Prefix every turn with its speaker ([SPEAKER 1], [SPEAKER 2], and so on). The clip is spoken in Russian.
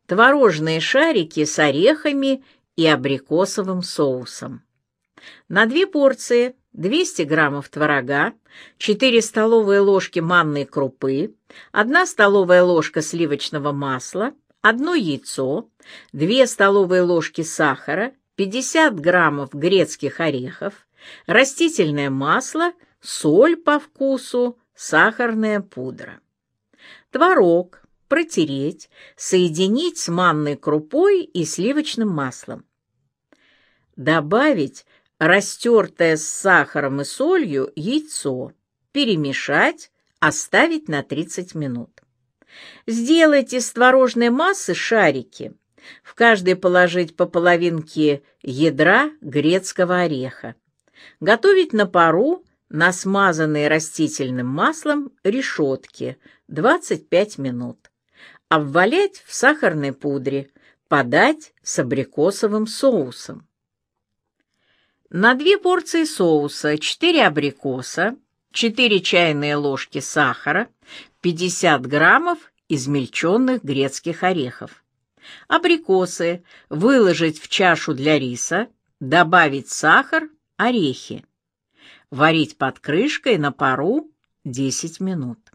[SPEAKER 1] творожные шарики с орехами и абрикосовым соусом. На 2 порции 200 граммов творога, 4 столовые ложки манной крупы, 1 столовая ложка сливочного масла, 1 яйцо, 2 столовые ложки сахара, 50 граммов грецких орехов, растительное масло, соль по вкусу, сахарная пудра. Творог протереть, соединить с манной крупой и сливочным маслом. Добавить растертое с сахаром и солью яйцо, перемешать, оставить на 30 минут. Сделать из творожной массы шарики. В каждый положить по половинке ядра грецкого ореха. Готовить на пару на смазанной растительным маслом решетке 25 минут. Обвалять в сахарной пудре, подать с абрикосовым соусом. На 2 порции соуса 4 абрикоса, 4 чайные ложки сахара, 50 граммов измельченных грецких орехов. Абрикосы выложить в чашу для риса, добавить сахар, орехи. Варить под крышкой на пару 10 минут.